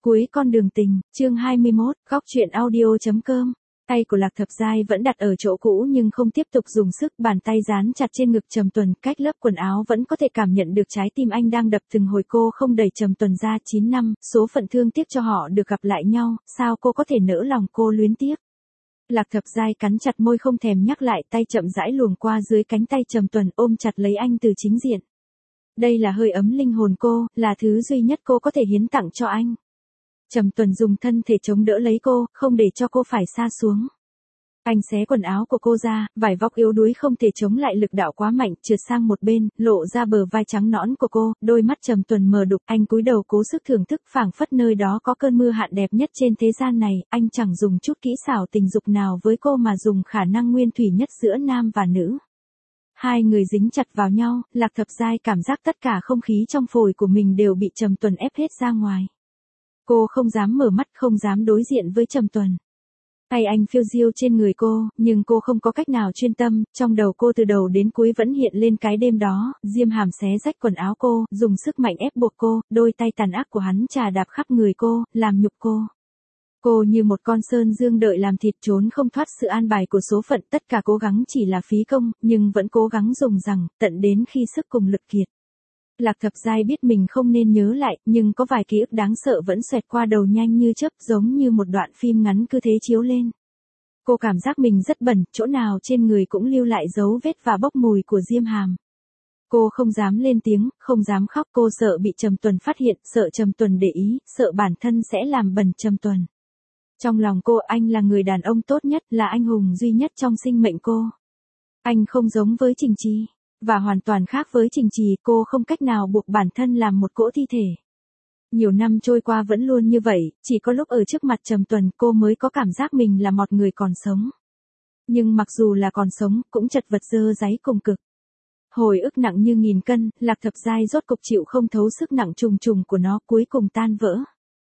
Cuối con đường tình, chương 21, góc truyện audio.com. Tay của Lạc Thập Giai vẫn đặt ở chỗ cũ nhưng không tiếp tục dùng sức, bàn tay dán chặt trên ngực Trầm Tuần, cách lớp quần áo vẫn có thể cảm nhận được trái tim anh đang đập từng hồi. Cô không đẩy Trầm Tuần ra. 9 năm, số phận thương tiếc cho họ được gặp lại nhau, sao cô có thể nỡ lòng cô luyến tiếc. Lạc Thập Giai cắn chặt môi không thèm nhắc lại, tay chậm rãi luồn qua dưới cánh tay Trầm Tuần, ôm chặt lấy anh từ chính diện. Đây là hơi ấm linh hồn cô, là thứ duy nhất cô có thể hiến tặng cho anh. Trầm Tuần dùng thân thể chống đỡ lấy cô, không để cho cô phải sa xuống. Anh xé quần áo của cô ra, vải vóc yếu đuối không thể chống lại lực đạo quá mạnh, trượt sang một bên, lộ ra bờ vai trắng nõn của cô. Đôi mắt Trầm Tuần mờ đục, anh cúi đầu cố sức thưởng thức, phảng phất nơi đó có cơn mưa hạn đẹp nhất trên thế gian này. Anh chẳng dùng chút kỹ xảo tình dục nào với cô mà dùng khả năng nguyên thủy nhất giữa nam và nữ. Hai người dính chặt vào nhau, Lạc Thập Giai cảm giác tất cả không khí trong phổi của mình đều bị Trầm Tuần ép hết ra ngoài. Cô không dám mở mắt, không dám đối diện với Trầm Tuần. Tay anh phiêu diêu trên người cô, nhưng cô không có cách nào chuyên tâm, trong đầu cô từ đầu đến cuối vẫn hiện lên cái đêm đó. Diêm Hàm xé rách quần áo cô, dùng sức mạnh ép buộc cô, đôi tay tàn ác của hắn chà đạp khắp người cô, làm nhục cô. Cô như một con sơn dương đợi làm thịt, trốn không thoát sự an bài của số phận. Tất cả cố gắng chỉ là phí công, nhưng vẫn cố gắng dùng rằng, tận đến khi sức cùng lực kiệt. Lạc Thập Giai biết mình không nên nhớ lại, nhưng có vài ký ức đáng sợ vẫn xoẹt qua đầu nhanh như chớp, giống như một đoạn phim ngắn cứ thế chiếu lên. Cô cảm giác mình rất bẩn, chỗ nào trên người cũng lưu lại dấu vết và bốc mùi của Diêm Hàm. Cô không dám lên tiếng, không dám khóc, cô sợ bị Trầm Tuần phát hiện, sợ Trầm Tuần để ý, sợ bản thân sẽ làm bẩn Trầm Tuần. Trong lòng cô, anh là người đàn ông tốt nhất, là anh hùng duy nhất trong sinh mệnh cô. Anh không giống với Trình Trì. Và hoàn toàn khác với Trình Trì, cô không cách nào buộc bản thân làm một cỗ thi thể. Nhiều năm trôi qua vẫn luôn như vậy, chỉ có lúc ở trước mặt Trầm Tuần cô mới có cảm giác mình là một người còn sống. Nhưng mặc dù là còn sống, cũng chật vật dơ dáy cùng cực. Hồi ức nặng như nghìn cân, Lạc Thập Giai rốt cục chịu không thấu sức nặng trùng trùng của nó, cuối cùng tan vỡ.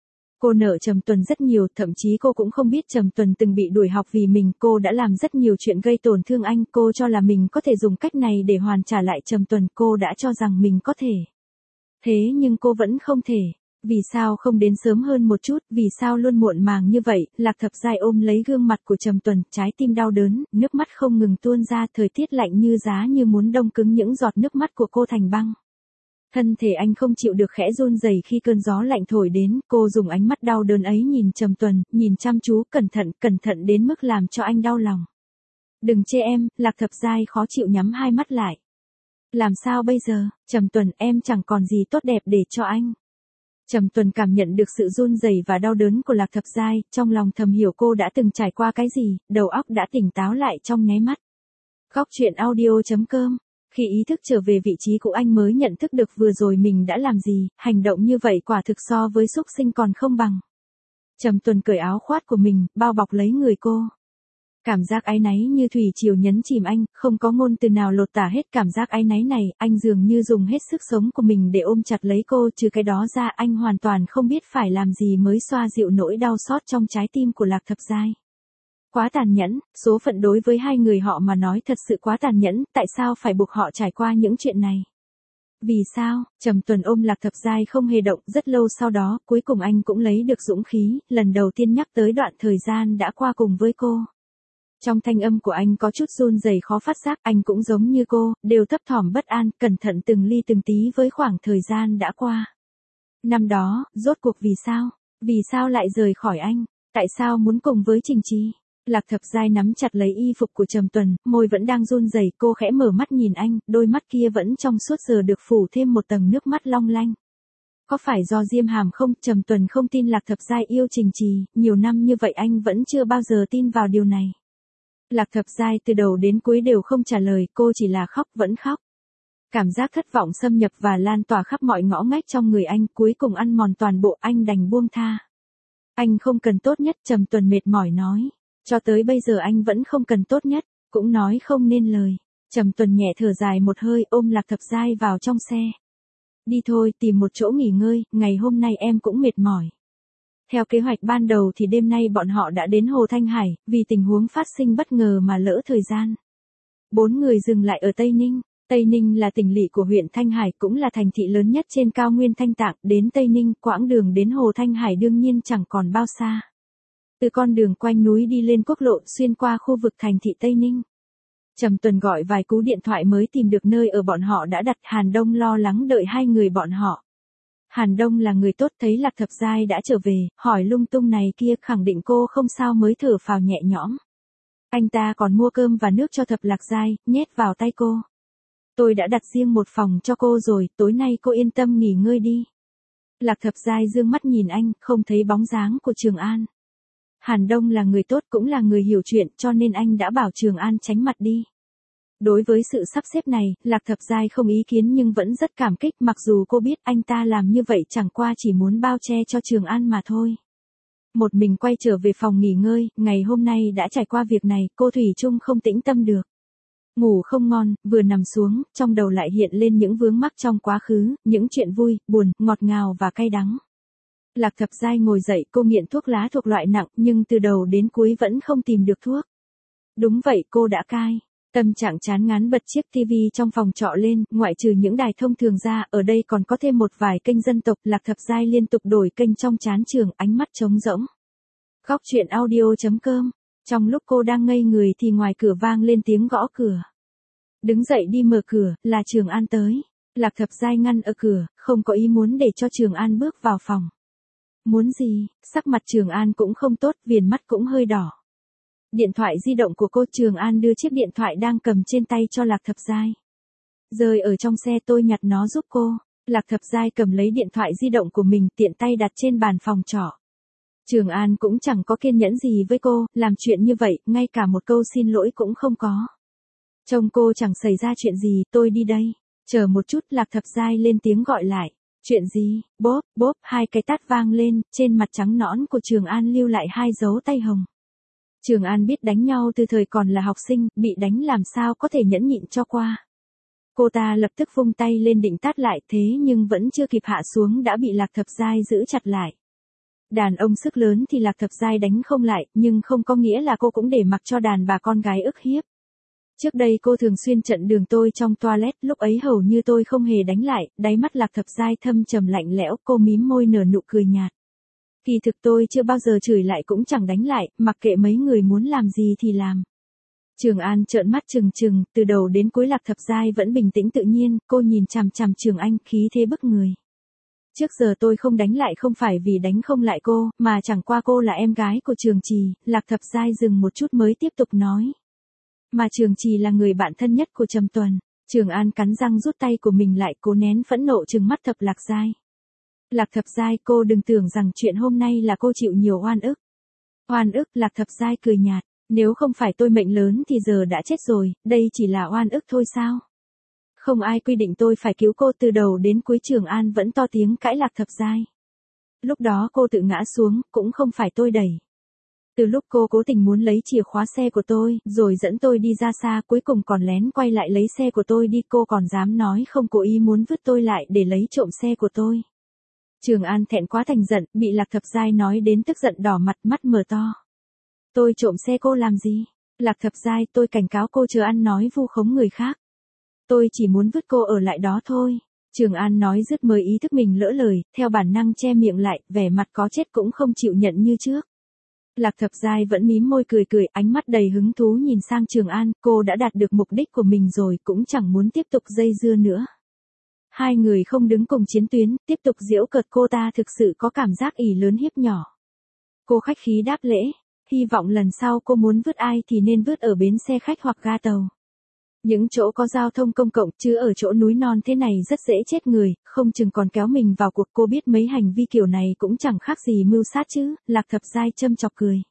Cô nợ Trầm Tuần rất nhiều, thậm chí cô cũng không biết Trầm Tuần từng bị đuổi học vì mình. Cô đã làm rất nhiều chuyện gây tổn thương anh, cô cho là mình có thể dùng cách này để hoàn trả lại Trầm Tuần, cô đã cho rằng mình có thể. Thế nhưng cô vẫn không thể. Vì sao không đến sớm hơn một chút, vì sao luôn muộn màng như vậy? Lạc Thập Giai ôm lấy gương mặt của Trầm Tuần, trái tim đau đớn, nước mắt không ngừng tuôn ra, thời tiết lạnh như giá như muốn đông cứng những giọt nước mắt của cô thành băng. Thân thể anh không chịu được khẽ run rẩy khi cơn gió lạnh thổi đến, cô dùng ánh mắt đau đớn ấy nhìn Trầm Tuần, nhìn chăm chú, cẩn thận đến mức làm cho anh đau lòng. Đừng chê em, Lạc Thập Giai khó chịu nhắm hai mắt lại. Làm sao bây giờ, Trầm Tuần, em chẳng còn gì tốt đẹp để cho anh. Trầm Tuần cảm nhận được sự run rẩy và đau đớn của Lạc Thập Giai, trong lòng thầm hiểu cô đã từng trải qua cái gì, đầu óc đã tỉnh táo lại trong nháy mắt. Góc truyện audio.com. Khi ý thức trở về vị trí cũ anh mới nhận thức được vừa rồi mình đã làm gì, hành động như vậy quả thực so với súc sinh còn không bằng. Trầm Tuần cởi áo khoác của mình, bao bọc lấy người cô. Cảm giác áy náy như thủy triều nhấn chìm anh, không có ngôn từ nào lột tả hết cảm giác áy náy này, anh dường như dùng hết sức sống của mình để ôm chặt lấy cô, trừ cái đó ra anh hoàn toàn không biết phải làm gì mới xoa dịu nỗi đau xót trong trái tim của Lạc Thập Giai. Quá tàn nhẫn, số phận đối với hai người họ mà nói thật sự quá tàn nhẫn, tại sao phải buộc họ trải qua những chuyện này? Vì sao? Trầm Tuần ôm Lạc Thập Giai không hề động, rất lâu sau đó, cuối cùng anh cũng lấy được dũng khí, lần đầu tiên nhắc tới đoạn thời gian đã qua cùng với cô. Trong thanh âm của anh có chút run rẩy khó phát giác, anh cũng giống như cô, đều thấp thỏm bất an, cẩn thận từng ly từng tí với khoảng thời gian đã qua. Năm đó, rốt cuộc vì sao? Vì sao lại rời khỏi anh? Tại sao muốn cùng với Trình Trì? Lạc Thập Giai nắm chặt lấy y phục của Trầm Tuần, môi vẫn đang run rẩy, cô khẽ mở mắt nhìn anh, đôi mắt kia vẫn trong suốt giờ được phủ thêm một tầng nước mắt long lanh. Có phải do Diêm Hàm không? Trầm Tuần không tin Lạc Thập Giai yêu Trình Trì, nhiều năm như vậy anh vẫn chưa bao giờ tin vào điều này. Lạc Thập Giai từ đầu đến cuối đều không trả lời, cô chỉ là khóc, vẫn khóc. Cảm giác thất vọng xâm nhập và lan tỏa khắp mọi ngõ ngách trong người anh, cuối cùng ăn mòn toàn bộ, anh đành buông tha. Anh không cần tốt nhất, Trầm Tuần mệt mỏi nói. Cho tới bây giờ anh vẫn không cần tốt nhất, cũng nói không nên lời. Trầm Tuần nhẹ thở dài một hơi, ôm Lạc Thập Giai vào trong xe. Đi thôi, tìm một chỗ nghỉ ngơi, ngày hôm nay em cũng mệt mỏi. Theo kế hoạch ban đầu thì đêm nay bọn họ đã đến Hồ Thanh Hải, vì tình huống phát sinh bất ngờ mà lỡ thời gian. 4 người dừng lại ở Tây Ninh. Tây Ninh là tỉnh lỵ của huyện Thanh Hải, cũng là thành thị lớn nhất trên cao nguyên Thanh Tạng, đến Tây Ninh, quãng đường đến Hồ Thanh Hải đương nhiên chẳng còn bao xa. Từ con đường quanh núi đi lên quốc lộ xuyên qua khu vực thành thị Tây Ninh. Trầm Tuần gọi vài cú điện thoại mới tìm được nơi ở bọn họ đã đặt. Hàn Đông lo lắng đợi hai người bọn họ. Hàn Đông là người tốt, thấy Lạc Thập Giai đã trở về, hỏi lung tung này kia, khẳng định cô không sao mới thở phào nhẹ nhõm. Anh ta còn mua cơm và nước cho Thập Lạc Giai, nhét vào tay cô. Tôi đã đặt riêng một phòng cho cô rồi, tối nay cô yên tâm nghỉ ngơi đi. Lạc Thập Giai dương mắt nhìn anh, không thấy bóng dáng của Trường An. Hàn Đông là người tốt, cũng là người hiểu chuyện, cho nên anh đã bảo Trường An tránh mặt đi. Đối với sự sắp xếp này, Lạc Thập Giai không ý kiến nhưng vẫn rất cảm kích, mặc dù cô biết anh ta làm như vậy chẳng qua chỉ muốn bao che cho Trường An mà thôi. Một mình quay trở về phòng nghỉ ngơi, ngày hôm nay đã trải qua việc này, cô thủy chung không tĩnh tâm được. Ngủ không ngon, vừa nằm xuống, trong đầu lại hiện lên những vướng mắc trong quá khứ, những chuyện vui, buồn, ngọt ngào và cay đắng. Lạc Thập Giai ngồi dậy, cô nghiện thuốc lá thuộc loại nặng, nhưng từ đầu đến cuối vẫn không tìm được thuốc. Đúng vậy, cô đã cai. Tâm trạng chán ngán bật chiếc TV trong phòng trọ lên, ngoại trừ những đài thông thường ra, ở đây còn có thêm một vài kênh dân tộc. Lạc Thập Giai liên tục đổi kênh trong chán trường, ánh mắt trống rỗng. Góc truyện audio.com. Trong lúc cô đang ngây người thì ngoài cửa vang lên tiếng gõ cửa. Đứng dậy đi mở cửa, là Trường An tới. Lạc Thập Giai ngăn ở cửa, không có ý muốn để cho Trường An bước vào phòng. Muốn gì? Sắc mặt Trường An cũng không tốt, viền mắt cũng hơi đỏ. Điện thoại di động của cô. Trường An đưa chiếc điện thoại đang cầm trên tay cho Lạc Thập Giai. Rơi ở trong xe, tôi nhặt nó giúp cô. Lạc Thập Giai cầm lấy điện thoại di động của mình, tiện tay đặt trên bàn phòng trọ. Trường An cũng chẳng có kiên nhẫn gì với cô, làm chuyện như vậy, ngay cả một câu xin lỗi cũng không có. Trông cô chẳng xảy ra chuyện gì, tôi đi đây. Chờ một chút, Lạc Thập Giai lên tiếng gọi lại. Chuyện gì? Bốp, bốp, hai cái tát vang lên, trên mặt trắng nõn của Trường An lưu lại hai dấu tay hồng. Trường An biết đánh nhau từ thời còn là học sinh, bị đánh làm sao có thể nhẫn nhịn cho qua. Cô ta lập tức vung tay lên định tát lại, thế nhưng vẫn chưa kịp hạ xuống đã bị Lạc Thập Giai giữ chặt lại. Đàn ông sức lớn thì Lạc Thập Giai đánh không lại, nhưng không có nghĩa là cô cũng để mặc cho đàn bà con gái ức hiếp. Trước đây cô thường xuyên chặn đường tôi trong toilet, lúc ấy hầu như tôi không hề đánh lại, đáy mắt Lạc Thập Giai thâm trầm lạnh lẽo, cô mím môi nở nụ cười nhạt. Kỳ thực tôi chưa bao giờ chửi lại cũng chẳng đánh lại, mặc kệ mấy người muốn làm gì thì làm. Trường An trợn mắt trừng trừng, từ đầu đến cuối Lạc Thập Giai vẫn bình tĩnh tự nhiên, cô nhìn chằm chằm Trường An, khí thế bức người. Trước giờ tôi không đánh lại không phải vì đánh không lại cô, mà chẳng qua cô là em gái của Trường Trì. Lạc Thập Giai dừng một chút mới tiếp tục nói. Mà Trường Trì là người bạn thân nhất của Trầm Tuần. Trường An cắn răng rút tay của mình lại, cố nén phẫn nộ trừng mắt Thập Lạc Giai. Lạc Thập Giai, cô đừng tưởng rằng chuyện hôm nay là cô chịu nhiều oan ức. Oan ức? Lạc Thập Giai cười nhạt. Nếu không phải tôi mệnh lớn thì giờ đã chết rồi, đây chỉ là oan ức thôi sao? Không ai quy định tôi phải cứu cô. Từ đầu đến cuối Trường An vẫn to tiếng cãi Lạc Thập Giai. Lúc đó cô tự ngã xuống, cũng không phải tôi đẩy. Từ lúc cô cố tình muốn lấy chìa khóa xe của tôi, rồi dẫn tôi đi ra xa, cuối cùng còn lén quay lại lấy xe của tôi đi, cô còn dám nói không cố ý muốn vứt tôi lại để lấy trộm xe của tôi. Trường An thẹn quá thành giận, bị Lạc Thập Giai nói đến tức giận đỏ mặt, mắt mở to. Tôi trộm xe cô làm gì? Lạc Thập Giai, tôi cảnh cáo cô chớ ăn nói vu khống người khác. Tôi chỉ muốn vứt cô ở lại đó thôi. Trường An nói dứt mới ý thức mình lỡ lời, theo bản năng che miệng lại, vẻ mặt có chết cũng không chịu nhận như trước. Lạc Thập Giai vẫn mím môi cười cười, ánh mắt đầy hứng thú nhìn sang Trường An, cô đã đạt được mục đích của mình rồi, cũng chẳng muốn tiếp tục dây dưa nữa. Hai người không đứng cùng chiến tuyến, tiếp tục giễu cợt cô ta thực sự có cảm giác ỷ lớn hiếp nhỏ. Cô khách khí đáp lễ, hy vọng lần sau cô muốn vứt ai thì nên vứt ở bến xe khách hoặc ga tàu. Những chỗ có giao thông công cộng, chứ ở chỗ núi non thế này rất dễ chết người, không chừng còn kéo mình vào cuộc. Cô biết mấy hành vi kiểu này cũng chẳng khác gì mưu sát chứ. Lạc Thập Giai châm chọc cười.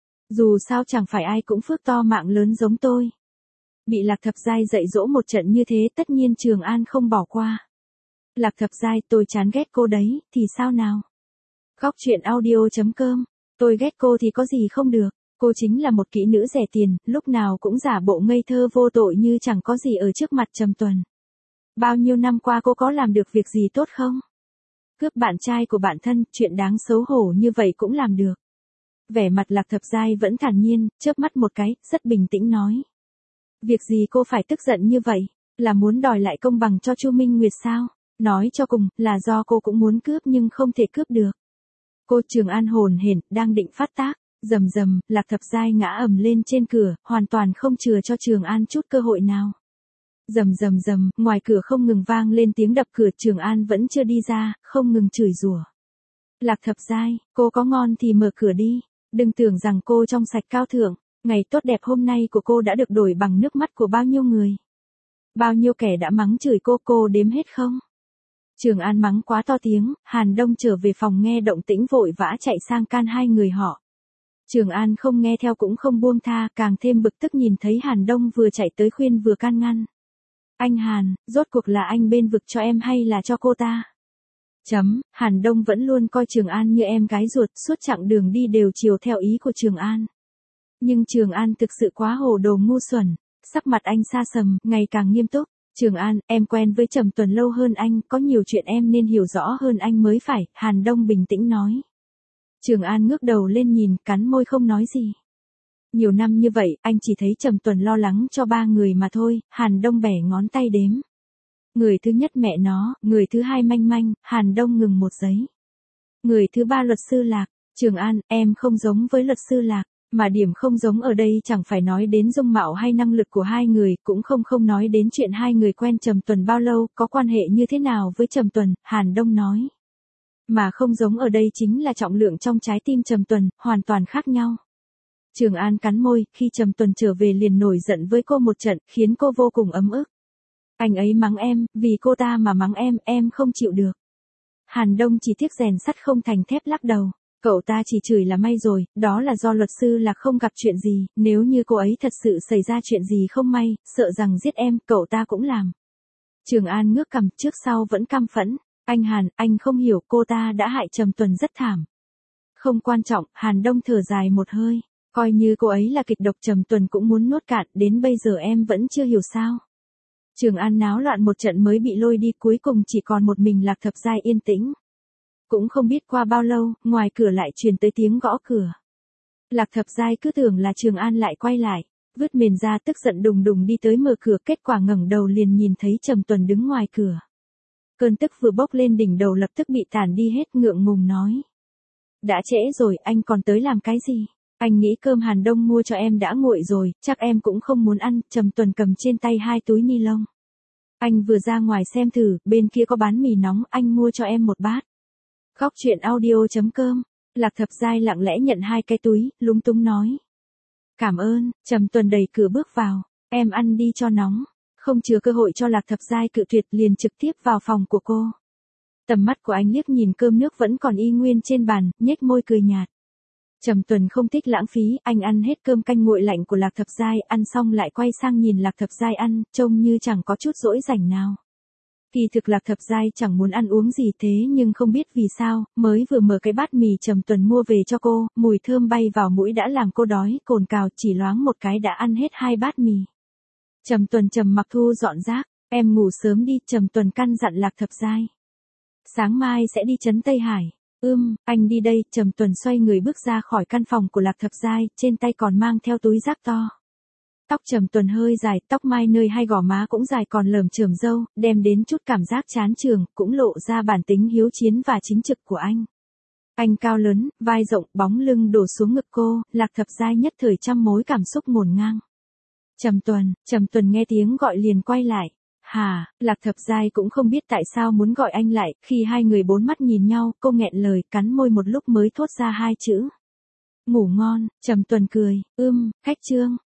Dù sao chẳng phải ai cũng phước to mạng lớn giống tôi. Bị Lạc Thập Giai dạy dỗ một trận như thế tất nhiên Trường An không bỏ qua. Lạc Thập Giai, tôi chán ghét cô đấy, thì sao nào? Góc truyện audio.com. Tôi ghét cô thì có gì không được. Cô chính là một kỹ nữ rẻ tiền, lúc nào cũng giả bộ ngây thơ vô tội như chẳng có gì ở trước mặt Trầm Tuần. Bao nhiêu năm qua cô có làm được việc gì tốt không? Cướp bạn trai của bạn thân, chuyện đáng xấu hổ như vậy cũng làm được. Vẻ mặt Lạc Thập Giai vẫn thản nhiên, chớp mắt một cái, rất bình tĩnh nói. Việc gì cô phải tức giận như vậy? Là muốn đòi lại công bằng cho Chu Minh Nguyệt sao? Nói cho cùng, là do cô cũng muốn cướp nhưng không thể cướp được. Cô Trường An hồn hển, đang định phát tác, rầm rầm, Lạc Thập Giai ngã ầm lên trên cửa, hoàn toàn không chừa cho Trường An chút cơ hội nào. Rầm rầm rầm, ngoài cửa không ngừng vang lên tiếng đập cửa, Trường An vẫn chưa đi ra, không ngừng chửi rủa. Lạc Thập Giai, cô có ngon thì mở cửa đi, đừng tưởng rằng cô trong sạch cao thượng, ngày tốt đẹp hôm nay của cô đã được đổi bằng nước mắt của bao nhiêu người. Bao nhiêu kẻ đã mắng chửi cô đếm hết không? Trường An mắng quá to tiếng, Hàn Đông trở về phòng nghe động tĩnh vội vã chạy sang can hai người họ. Trường An không nghe theo cũng không buông tha, càng thêm bực tức nhìn thấy Hàn Đông vừa chạy tới khuyên vừa can ngăn. Anh Hàn, rốt cuộc là anh bên vực cho em hay là cho cô ta? Hàn Đông vẫn luôn coi Trường An như em gái ruột, suốt chặng đường đi đều chiều theo ý của Trường An. Nhưng Trường An thực sự quá hồ đồ ngu xuẩn, sắc mặt anh sa sầm, ngày càng nghiêm túc. Trường An, em quen với Trầm Tuần lâu hơn anh, có nhiều chuyện em nên hiểu rõ hơn anh mới phải, Hàn Đông bình tĩnh nói. Trường An ngước đầu lên nhìn, cắn môi không nói gì. Nhiều năm như vậy, anh chỉ thấy Trầm Tuần lo lắng cho 3 người mà thôi, Hàn Đông bẻ ngón tay đếm. Người thứ nhất mẹ nó, người thứ hai Manh Manh, Hàn Đông ngừng một giây. Người thứ ba luật sư Lạc, Trường An, em không giống với luật sư Lạc. Mà điểm không giống ở đây chẳng phải nói đến dung mạo hay năng lực của hai người, cũng không nói đến chuyện hai người quen Trầm Tuần bao lâu, có quan hệ như thế nào với Trầm Tuần, Hàn Đông nói. Mà không giống ở đây chính là trọng lượng trong trái tim Trầm Tuần, hoàn toàn khác nhau. Trường An cắn môi, khi Trầm Tuần trở về liền nổi giận với cô một trận, khiến cô vô cùng ấm ức. Anh ấy mắng em, vì cô ta mà mắng em không chịu được. Hàn Đông chỉ tiếc rèn sắt không thành thép lắc đầu. Cậu ta chỉ chửi là may rồi, đó là do luật sư là không gặp chuyện gì, nếu như cô ấy thật sự xảy ra chuyện gì không may, sợ rằng giết em, cậu ta cũng làm. Trường An ngước cằm, trước sau vẫn căm phẫn, anh Hàn, anh không hiểu, cô ta đã hại Trầm Tuần rất thảm. Không quan trọng, Hàn Đông thở dài một hơi, coi như cô ấy là kịch độc Trầm Tuần cũng muốn nuốt cạn, đến bây giờ em vẫn chưa hiểu sao. Trường An náo loạn một trận mới bị lôi đi, cuối cùng chỉ còn một mình Lạc Thập Giai yên tĩnh. Cũng không biết qua bao lâu, ngoài cửa lại truyền tới tiếng gõ cửa. Lạc Thập Giai cứ tưởng là Trường An lại quay lại, vứt mền ra tức giận đùng đùng đi tới mở cửa, kết quả ngẩng đầu liền nhìn thấy Trầm Tuần đứng ngoài cửa. Cơn tức vừa bốc lên đỉnh đầu lập tức bị tản đi hết, ngượng ngùng nói. Đã trễ rồi, anh còn tới làm cái gì? Anh nghĩ cơm Hàn Đông mua cho em đã nguội rồi, chắc em cũng không muốn ăn. Trầm Tuần cầm trên tay 2 túi ni lông. Anh vừa ra ngoài xem thử, bên kia có bán mì nóng, anh mua cho em một bát. Góc chuyện audio.com, Lạc Thập Giai lặng lẽ nhận 2 cái túi, lúng túng nói. Cảm ơn, Trầm Tuần đẩy cửa bước vào, em ăn đi cho nóng. Không chừa cơ hội cho Lạc Thập Giai cự tuyệt, liền trực tiếp vào phòng của cô. Tầm mắt của anh liếc nhìn cơm nước vẫn còn y nguyên trên bàn, nhếch môi cười nhạt. Trầm Tuần không thích lãng phí, anh ăn hết cơm canh nguội lạnh của Lạc Thập Giai, ăn xong lại quay sang nhìn Lạc Thập Giai ăn, trông như chẳng có chút dỗi rảnh nào. Kỳ thực Lạc Thập Giai chẳng muốn ăn uống gì thế nhưng không biết vì sao, mới vừa mở cái bát mì Trầm Tuần mua về cho cô, mùi thơm bay vào mũi đã làm cô đói, cồn cào, chỉ loáng một cái đã ăn hết 2 bát mì. Trầm Tuần trầm mặc thu dọn rác, em ngủ sớm đi, Trầm Tuần căn dặn Lạc Thập Giai. Sáng mai sẽ đi trấn Tây Hải. Anh đi đây, Trầm Tuần xoay người bước ra khỏi căn phòng của Lạc Thập Giai, trên tay còn mang theo túi rác to. Tóc Trầm Tuần hơi dài, tóc mai nơi hai gò má cũng dài còn lởm chởm râu, đem đến chút cảm giác chán chường, cũng lộ ra bản tính hiếu chiến và chính trực của anh. Anh cao lớn, vai rộng, bóng lưng đổ xuống ngực cô, Lạc Thập Giai nhất thời trăm mối cảm xúc ngổn ngang. Trầm Tuần nghe tiếng gọi liền quay lại. Hà, Lạc Thập Giai cũng không biết tại sao muốn gọi anh lại, khi hai người bốn mắt nhìn nhau, cô nghẹn lời, cắn môi một lúc mới thốt ra 2 chữ. Ngủ ngon, Trầm Tuần cười, khách trương.